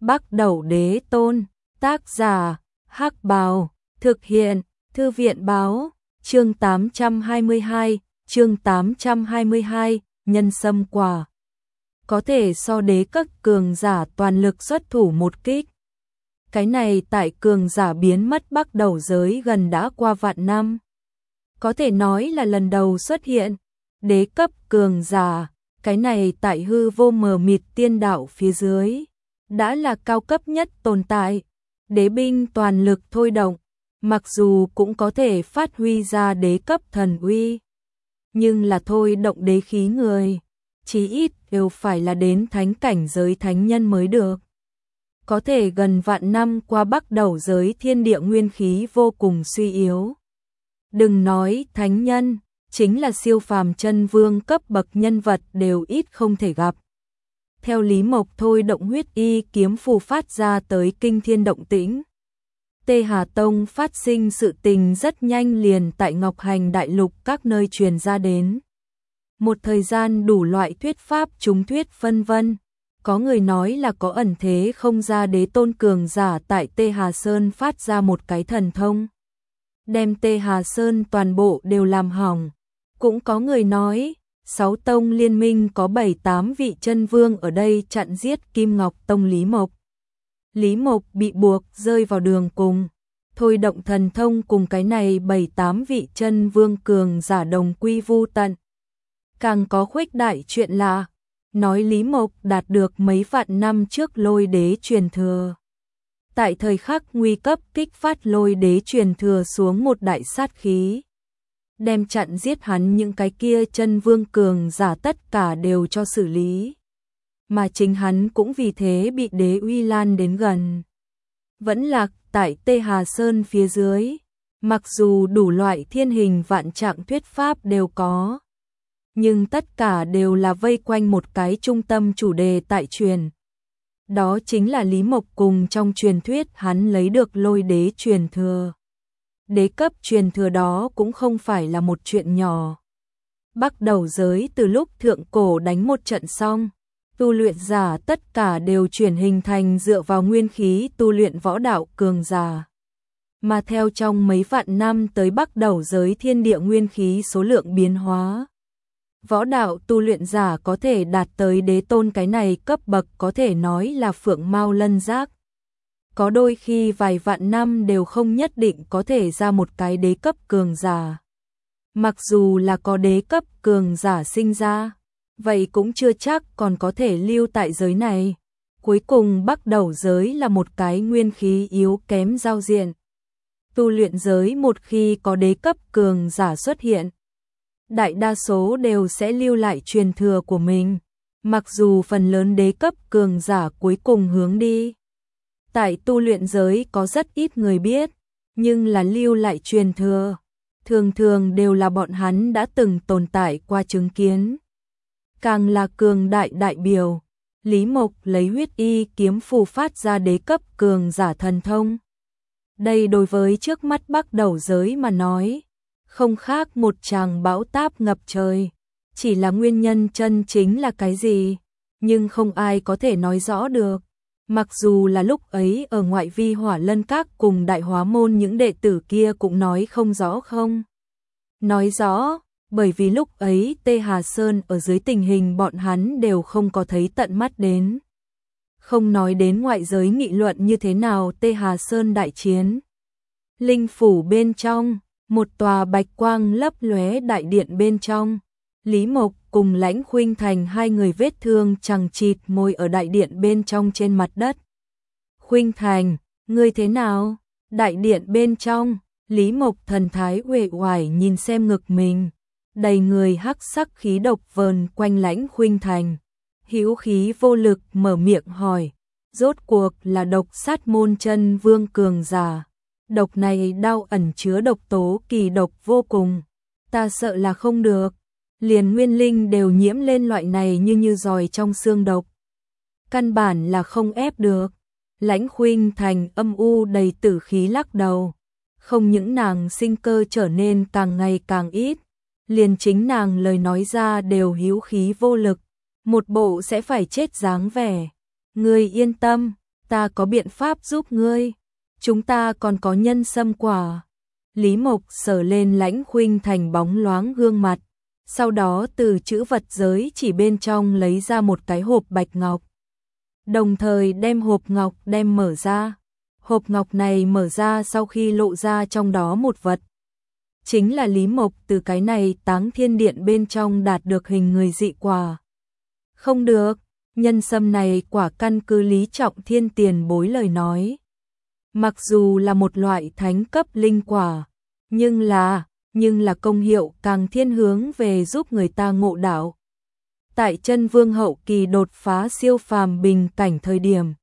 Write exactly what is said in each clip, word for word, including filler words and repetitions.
Bắc Đẩu Đế Tôn, tác giả, Hắc Bào, thực hiện, Thư viện báo, chương tám trăm hai mươi hai, chương tám trăm hai mươi hai, nhân sâm quả. Có thể so đế cấp cường giả toàn lực xuất thủ một kích. Cái này tại cường giả biến mất Bắc Đẩu giới gần đã qua vạn năm. Có thể nói là lần đầu xuất hiện, đế cấp cường giả, cái này tại hư vô mờ mịt tiên đạo phía dưới, đã là cao cấp nhất tồn tại, đế binh toàn lực thôi động, mặc dù cũng có thể phát huy ra đế cấp thần uy, nhưng là thôi động đế khí người, chí ít đều phải là đến thánh cảnh giới thánh nhân mới được. Có thể gần vạn năm qua Bắc Đẩu giới thiên địa nguyên khí vô cùng suy yếu. Đừng nói thánh nhân, chính là siêu phàm chân vương cấp bậc nhân vật đều ít không thể gặp. Theo Lý Mộc thôi động huyết y kiếm phù phát ra tới kinh thiên động tĩnh. Tê Hà Tông phát sinh sự tình rất nhanh liền tại Ngọc Hành Đại Lục các nơi truyền ra đến. Một thời gian đủ loại thuyết pháp chúng thuyết phân vân. Có người nói là có ẩn thế không ra đế tôn cường giả tại Tê Hà Sơn phát ra một cái thần thông, đem Tê Hà Sơn toàn bộ đều làm hỏng. Cũng có người nói, sáu tông liên minh có bảy tám vị chân vương ở đây chặn giết Kim Ngọc Tông Lý Mộc. Lý Mộc bị buộc rơi vào đường cùng, thôi động thần thông cùng cái này bảy tám vị chân vương cường giả đồng quy vu tận. Càng có khuếch đại chuyện là, nói Lý Mộc đạt được mấy vạn năm trước lôi đế truyền thừa. Tại thời khắc nguy cấp kích phát lôi đế truyền thừa xuống một đại sát khí, đem chặn giết hắn những cái kia chân vương cường giả tất cả đều cho xử lý. Mà chính hắn cũng vì thế bị đế uy lan đến gần. Vẫn lạc tại Tê Hà Sơn phía dưới, mặc dù đủ loại thiên hình vạn trạng thuyết pháp đều có, nhưng tất cả đều là vây quanh một cái trung tâm chủ đề tại truyền. Đó chính là Lý Mộc cùng trong truyền thuyết hắn lấy được lôi đế truyền thừa. Đế cấp truyền thừa đó cũng không phải là một chuyện nhỏ. Bắc Đẩu giới từ lúc thượng cổ đánh một trận xong, tu luyện giả tất cả đều chuyển hình thành dựa vào nguyên khí tu luyện võ đạo cường giả. Mà theo trong mấy vạn năm tới Bắc Đẩu giới thiên địa nguyên khí số lượng biến hóa, võ đạo tu luyện giả có thể đạt tới đế tôn cái này cấp bậc có thể nói là phượng mao lân giác. Có đôi khi vài vạn năm đều không nhất định có thể ra một cái đế cấp cường giả. Mặc dù là có đế cấp cường giả sinh ra, vậy cũng chưa chắc còn có thể lưu tại giới này. Cuối cùng Bắc Đẩu giới là một cái nguyên khí yếu kém giao diện. Tu luyện giới một khi có đế cấp cường giả xuất hiện, đại đa số đều sẽ lưu lại truyền thừa của mình, mặc dù phần lớn đế cấp cường giả cuối cùng hướng đi. Tại tu luyện giới có rất ít người biết, nhưng là lưu lại truyền thừa, thường thường đều là bọn hắn đã từng tồn tại qua chứng kiến. Càng là cường đại đại biểu, Lý Mộc lấy huyết y kiếm phù phát ra đế cấp cường giả thần thông. Đây đối với trước mắt Bắc Đẩu giới mà nói, không khác một tràng bão táp ngập trời, chỉ là nguyên nhân chân chính là cái gì, nhưng không ai có thể nói rõ được. Mặc dù là lúc ấy ở ngoại vi Hỏa Lân Các cùng Đại Hóa Môn những đệ tử kia cũng nói không rõ không. Nói rõ, bởi vì lúc ấy Tê Hà Sơn ở dưới tình hình bọn hắn đều không có thấy tận mắt đến. Không nói đến ngoại giới nghị luận như thế nào Tê Hà Sơn đại chiến. Linh phủ bên trong, một tòa bạch quang lấp lóe đại điện bên trong, Lý Mộc cùng Lãnh Khuynh Thành hai người vết thương chằng chịt ngồi ở đại điện bên trong trên mặt đất. Khuynh Thành, ngươi thế nào? Đại điện bên trong, Lý Mộc thần thái uể oải nhìn xem ngực mình, đầy người hắc sắc khí độc vờn quanh Lãnh Khuynh Thành. Hữu khí vô lực mở miệng hỏi, rốt cuộc là độc sát môn chân vương cường giả. Độc này đau ẩn chứa độc tố kỳ độc vô cùng, ta sợ là không được. Liền nguyên linh đều nhiễm lên loại này như như giòi trong xương độc. Căn bản là không ép được. Lãnh Khuynh Thành âm u đầy tử khí lắc đầu. Không những nàng sinh cơ trở nên càng ngày càng ít, liền chính nàng lời nói ra đều hữu khí vô lực, một bộ sẽ phải chết dáng vẻ. Ngươi yên tâm, ta có biện pháp giúp ngươi, chúng ta còn có nhân sâm quả. Lý Mộc sờ lên Lãnh Khuynh Thành bóng loáng gương mặt, sau đó từ chữ vật giới chỉ bên trong lấy ra một cái hộp bạch ngọc. Đồng thời đem hộp ngọc đem mở ra. Hộp ngọc này mở ra sau khi lộ ra trong đó một vật. Chính là Lý Mộc từ cái này Táng Thiên Điện bên trong đạt được hình người dị quả. Không được, nhân sâm này quả căn cứ Lý Trọng Thiên tiền bối lời nói. Mặc dù là một loại thánh cấp linh quả, nhưng là, nhưng là công hiệu càng thiên hướng về giúp người ta ngộ đạo. Tại chân vương hậu kỳ đột phá siêu phàm bình cảnh thời điểm,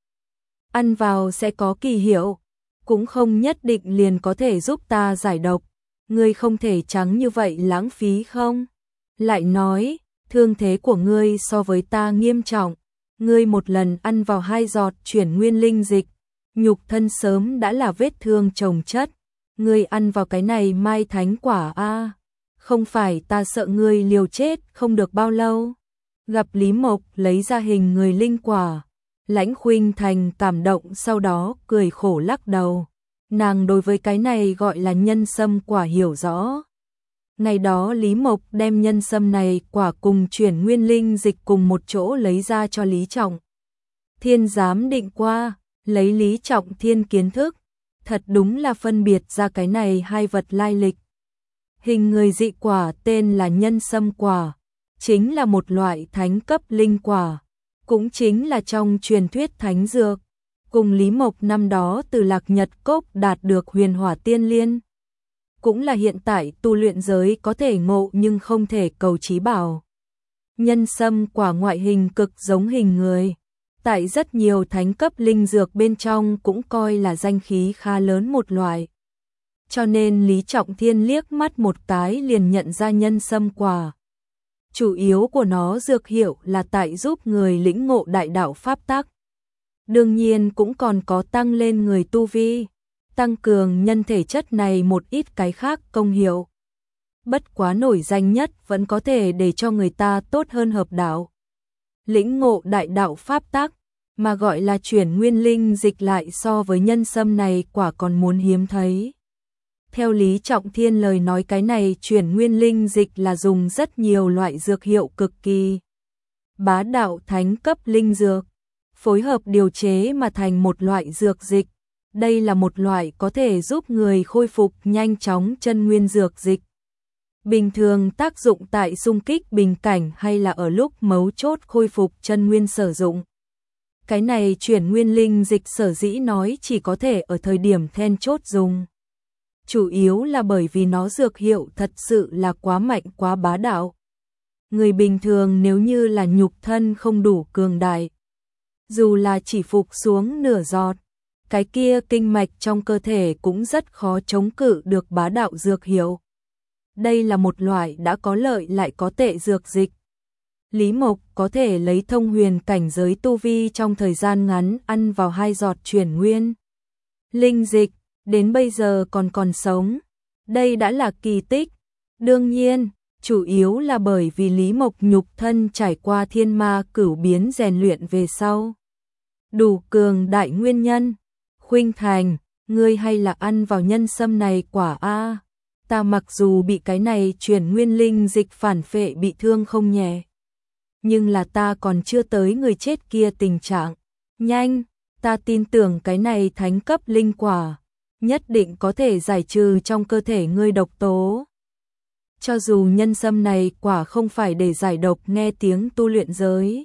ăn vào sẽ có kỳ hiệu, cũng không nhất định liền có thể giúp ta giải độc. Ngươi không thể trắng như vậy lãng phí không? Lại nói, thương thế của ngươi so với ta nghiêm trọng, ngươi một lần ăn vào hai giọt chuyển nguyên linh dịch, nhục thân sớm đã là vết thương chồng chất, ngươi ăn vào cái này mai thánh quả a, không phải ta sợ ngươi liều chết không được bao lâu. Gặp Lý Mộc lấy ra hình người linh quả, Lãnh Khuynh Thành cảm động, sau đó cười khổ lắc đầu. Nàng đối với cái này gọi là nhân sâm quả hiểu rõ. Ngày đó Lý Mộc đem nhân sâm này quả cùng chuyển nguyên linh dịch cùng một chỗ lấy ra cho Lý Trọng Thiên giám định qua, lấy Lý Trọng Thiên kiến thức, thật đúng là phân biệt ra cái này hai vật lai lịch. Hình người dị quả tên là nhân sâm quả, chính là một loại thánh cấp linh quả, cũng chính là trong truyền thuyết thánh dược, cùng Lý Mộc năm đó từ Lạc Nhật Cốc đạt được huyền hỏa tiên liên. Cũng là hiện tại tu luyện giới có thể ngộ nhưng không thể cầu trí bảo. Nhân sâm quả ngoại hình cực giống hình người, tại rất nhiều thánh cấp linh dược bên trong cũng coi là danh khí khá lớn một loại. Cho nên Lý Trọng Thiên liếc mắt một cái liền nhận ra nhân sâm quả. Chủ yếu của nó dược hiệu là tại giúp người lĩnh ngộ đại đạo pháp tắc. Đương nhiên cũng còn có tăng lên người tu vi, tăng cường nhân thể chất này một ít cái khác công hiệu. Bất quá nổi danh nhất vẫn có thể để cho người ta tốt hơn hợp đạo. Lĩnh ngộ đại đạo pháp tắc, mà gọi là chuyển nguyên linh dịch lại so với nhân sâm này quả còn muốn hiếm thấy. Theo Lý Trọng Thiên lời nói, cái này chuyển nguyên linh dịch là dùng rất nhiều loại dược hiệu cực kỳ bá đạo thánh cấp linh dược, phối hợp điều chế mà thành một loại dược dịch. Đây là một loại có thể giúp người khôi phục nhanh chóng chân nguyên dược dịch. Bình thường tác dụng tại xung kích bình cảnh hay là ở lúc mấu chốt khôi phục chân nguyên sử dụng. Cái này chuyển nguyên linh dịch sở dĩ nói chỉ có thể ở thời điểm then chốt dùng. Chủ yếu là bởi vì nó dược hiệu thật sự là quá mạnh quá bá đạo. Người bình thường nếu như là nhục thân không đủ cường đại, dù là chỉ phục xuống nửa giọt, cái kia kinh mạch trong cơ thể cũng rất khó chống cự được bá đạo dược hiệu. Đây là một loại đã có lợi lại có tệ dược dịch. Lý Mộc có thể lấy thông huyền cảnh giới tu vi trong thời gian ngắn ăn vào hai giọt chuyển nguyên linh dịch, đến bây giờ còn còn sống. Đây đã là kỳ tích. Đương nhiên, chủ yếu là bởi vì Lý Mộc nhục thân trải qua thiên ma cửu biến rèn luyện về sau. Đủ cường đại nguyên nhân. Khuynh Thành, ngươi hay là ăn vào nhân sâm này quả a. Ta mặc dù bị cái này chuyển nguyên linh dịch phản phệ bị thương không nhẹ, nhưng là ta còn chưa tới người chết kia tình trạng. Nhanh, ta tin tưởng cái này thánh cấp linh quả nhất định có thể giải trừ trong cơ thể ngươi độc tố. Cho dù nhân sâm này quả không phải để giải độc nghe tiếng tu luyện giới,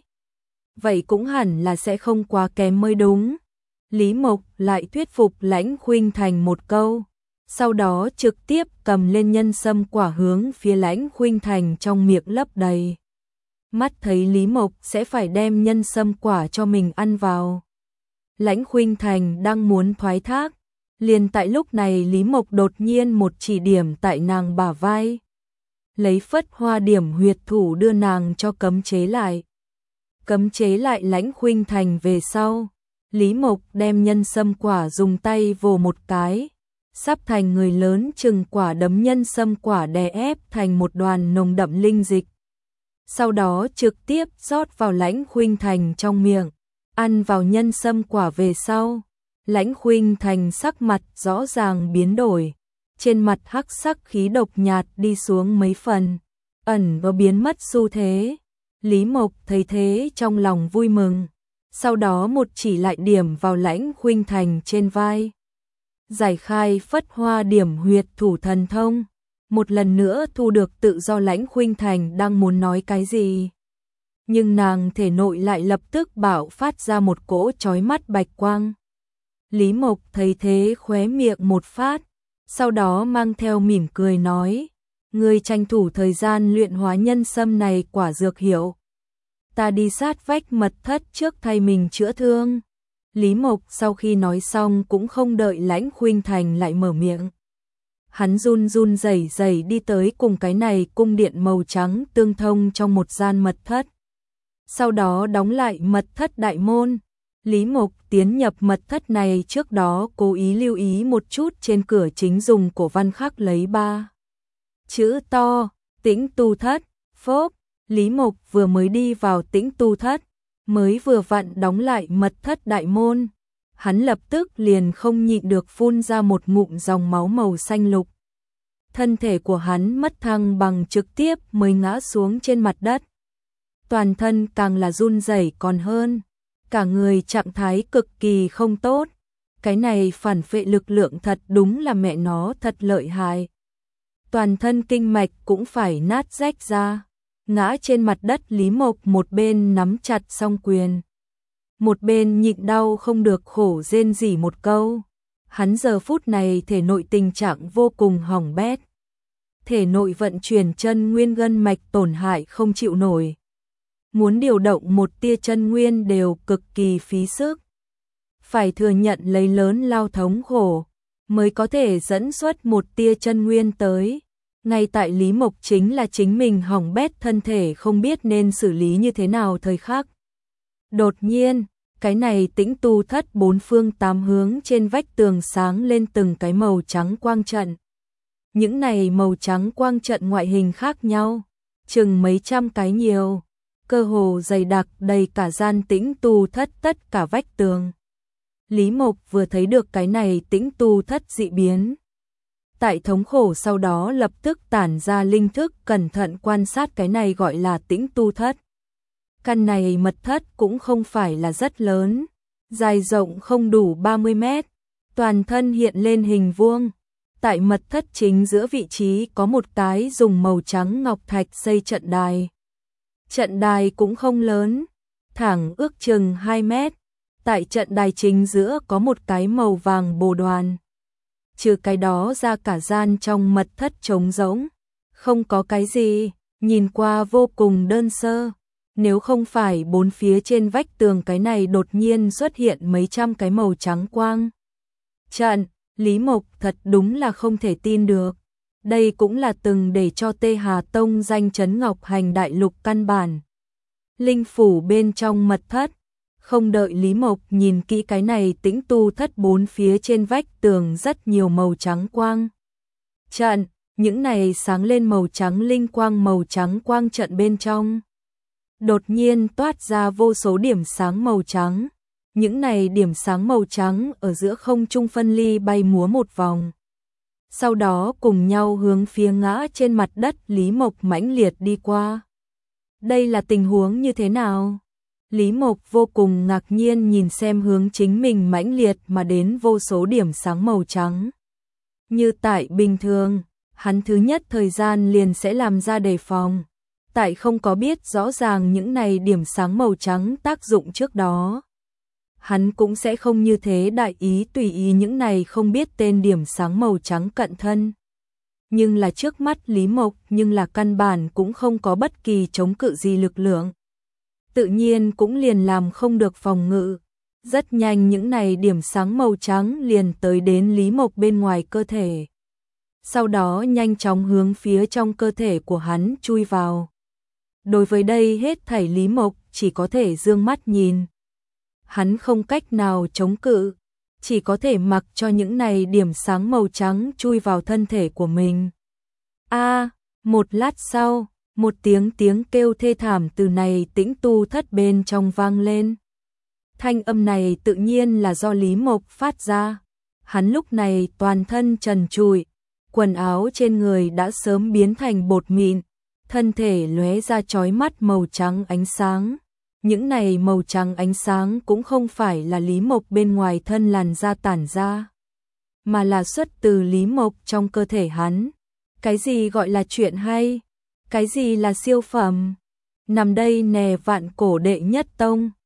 vậy cũng hẳn là sẽ không quá kém mới đúng. Lý Mộc lại thuyết phục Lãnh Khuynh Thành một câu, sau đó trực tiếp cầm lên nhân sâm quả hướng phía Lãnh Khuynh Thành trong miệng lấp đầy. Mắt thấy Lý Mộc sẽ phải đem nhân sâm quả cho mình ăn vào, Lãnh Khuynh Thành đang muốn thoái thác, liền tại lúc này Lý Mộc đột nhiên một chỉ điểm tại nàng bả vai, lấy phất hoa điểm huyệt thủ đưa nàng cho cấm chế lại. Cấm chế lại Lãnh Khuynh Thành về sau, Lý Mộc đem nhân sâm quả dùng tay vồ một cái, sắp thành người lớn chừng quả đấm nhân sâm quả đè ép thành một đoàn nồng đậm linh dịch. Sau đó trực tiếp rót vào Lãnh Khuynh Thành trong miệng. ăn vào nhân sâm quả về sau, Lãnh Khuynh Thành sắc mặt rõ ràng biến đổi, trên mặt hắc sắc khí độc nhạt đi xuống mấy phần, ẩn và biến mất xu thế. Lý Mộc thấy thế trong lòng vui mừng, sau đó một chỉ lại điểm vào Lãnh Khuynh Thành trên vai. Giải khai phất hoa điểm huyệt thủ thần thông, một lần nữa thu được tự do. Lãnh Khuynh Thành đang muốn nói cái gì, nhưng nàng thể nội lại lập tức bạo phát ra một cỗ chói mắt bạch quang. Lý Mộc thấy thế khóe miệng một phát, sau đó mang theo mỉm cười nói, ngươi tranh thủ thời gian luyện hóa nhân sâm này quả dược hiệu. Ta đi sát vách mật thất trước thay mình chữa thương. Lý Mộc sau khi nói xong cũng không đợi Lãnh Khuynh Thành lại mở miệng. Hắn run run rẩy rẩy đi tới cùng cái này cung điện màu trắng tương thông trong một gian mật thất. Sau đó đóng lại mật thất đại môn. Lý Mộc tiến nhập mật thất này trước đó cố ý lưu ý một chút trên cửa chính dùng cổ văn khắc lấy ba chữ to, Tĩnh Tu Thất. Phốp, Lý Mộc vừa mới đi vào Tĩnh Tu Thất, mới vừa vặn đóng lại mật thất đại môn, hắn lập tức liền không nhịn được phun ra một ngụm dòng máu màu xanh lục. Thân thể của hắn mất thăng bằng trực tiếp mới ngã xuống trên mặt đất. Toàn thân càng là run rẩy còn hơn, cả người trạng thái cực kỳ không tốt. Cái này phản phệ lực lượng thật đúng là mẹ nó thật lợi hại. Toàn thân kinh mạch cũng phải nát rách ra. Ngã trên mặt đất, Lý Mộc một bên nắm chặt song quyền, một bên nhịn đau không được khổ rên rỉ một câu. Hắn giờ phút này thể nội tình trạng vô cùng hỏng bét. Thể nội vận chuyển chân nguyên gân mạch tổn hại không chịu nổi. Muốn điều động một tia chân nguyên đều cực kỳ phí sức. Phải thừa nhận lấy lớn lao thống khổ mới có thể dẫn xuất một tia chân nguyên tới. Ngay tại Lý Mộc chính là chính mình hỏng bét thân thể không biết nên xử lý như thế nào thời khắc. Đột nhiên, cái này Tĩnh Tu Thất bốn phương tám hướng trên vách tường sáng lên từng cái màu trắng quang trận. Những này màu trắng quang trận ngoại hình khác nhau, chừng mấy trăm cái nhiều, cơ hồ dày đặc đầy cả gian Tĩnh Tu Thất tất cả vách tường. Lý Mộc vừa thấy được cái này Tĩnh Tu Thất dị biến, tại thống khổ sau đó lập tức tản ra linh thức cẩn thận quan sát cái này gọi là Tĩnh Tu Thất. Căn này mật thất cũng không phải là rất lớn, dài rộng không đủ ba mươi mét, toàn thân hiện lên hình vuông. Tại mật thất chính giữa vị trí có một cái dùng màu trắng ngọc thạch xây trận đài. Trận đài cũng không lớn, thẳng ước chừng hai mét. Tại trận đài chính giữa có một cái màu vàng bồ đoàn. Trừ cái đó ra cả gian trong mật thất trống rỗng, không có cái gì, nhìn qua vô cùng đơn sơ. Nếu không phải bốn phía trên vách tường cái này đột nhiên xuất hiện mấy trăm cái màu trắng quang trận, Lý Mộc thật đúng là không thể tin được. Đây cũng là từng để cho Tê Hà Tông danh chấn Ngọc Hành đại lục căn bản. Linh phủ bên trong mật thất, không đợi Lý Mộc nhìn kỹ cái này Tĩnh Tu Thất bốn phía trên vách tường rất nhiều màu trắng quang trận, những này sáng lên màu trắng linh quang màu trắng quang trận bên trong. Đột nhiên toát ra vô số điểm sáng màu trắng, những này điểm sáng màu trắng ở giữa không trung phân ly bay múa một vòng. Sau đó cùng nhau hướng phía ngã trên mặt đất Lý Mộc mãnh liệt đi qua. Đây là tình huống như thế nào? Lý Mộc vô cùng ngạc nhiên nhìn xem hướng chính mình mãnh liệt mà đến vô số điểm sáng màu trắng. Như tại bình thường, hắn thứ nhất thời gian liền sẽ làm ra đề phòng. Tại không có biết rõ ràng những này điểm sáng màu trắng tác dụng trước đó, hắn cũng sẽ không như thế đại ý tùy ý những này không biết tên điểm sáng màu trắng cận thân. Nhưng là trước mắt Lý Mộc nhưng là căn bản cũng không có bất kỳ chống cự gì lực lượng. Tự nhiên cũng liền làm không được phòng ngự. Rất nhanh những này điểm sáng màu trắng liền tới đến Lý Mộc bên ngoài cơ thể. Sau đó nhanh chóng hướng phía trong cơ thể của hắn chui vào. Đối với đây hết thảy Lý Mộc chỉ có thể dương mắt nhìn. Hắn không cách nào chống cự, chỉ có thể mặc cho những này điểm sáng màu trắng chui vào thân thể của mình. A, một lát sau, một tiếng tiếng kêu thê thảm từ này Tĩnh Tu Thất bên trong vang lên. Thanh âm này tự nhiên là do Lý Mộc phát ra. Hắn lúc này toàn thân trần trụi, quần áo trên người đã sớm biến thành bột mịn, thân thể lóe ra chói mắt màu trắng ánh sáng. Những này màu trắng ánh sáng cũng không phải là Lý Mộc bên ngoài thân làn da tản ra, mà là xuất từ Lý Mộc trong cơ thể hắn. Cái gì gọi là chuyện hay? Cái gì là siêu phẩm? Nằm đây nè vạn cổ đệ nhất tông.